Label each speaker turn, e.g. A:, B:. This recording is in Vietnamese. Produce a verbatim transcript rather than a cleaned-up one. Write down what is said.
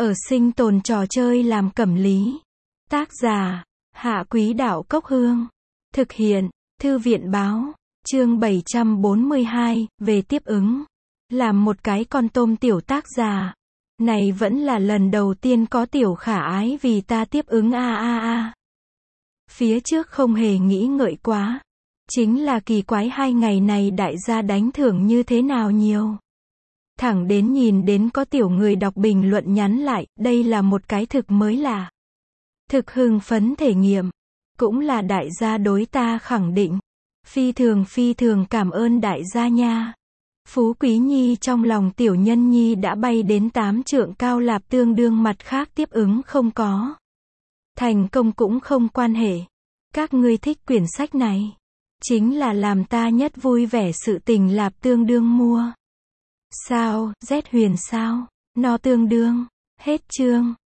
A: Ở sinh tồn trò chơi làm cẩm lý. Tác giả, Hạ Quý Đạo Cốc Hương. Thực hiện, Thư viện Báo. Chương bảy trăm bốn mươi hai, về tiếp ứng. Làm một cái con tôm tiểu tác giả. Này vẫn là lần đầu tiên có tiểu khả ái vì ta tiếp ứng a a a. Phía trước không hề nghĩ ngợi quá. Chính là kỳ quái hai ngày này đại gia đánh thưởng như thế nào nhiều. Thẳng đến nhìn đến có tiểu người đọc bình luận nhắn lại, đây là một cái thực mới lạ. Thực hưng phấn thể nghiệm. Cũng là đại gia đối ta khẳng định. Phi thường phi thường cảm ơn đại gia nha. Phú Quý Nhi trong lòng tiểu nhân nhi đã bay đến tám trượng cao lạp, tương đương mặt khác tiếp ứng không có. Thành công cũng không quan hệ. Các ngươi thích quyển sách này. Chính là làm ta nhất vui vẻ sự tình lạp, tương đương mua. Sao, Z huyền sao? No tương đương. Hết chương.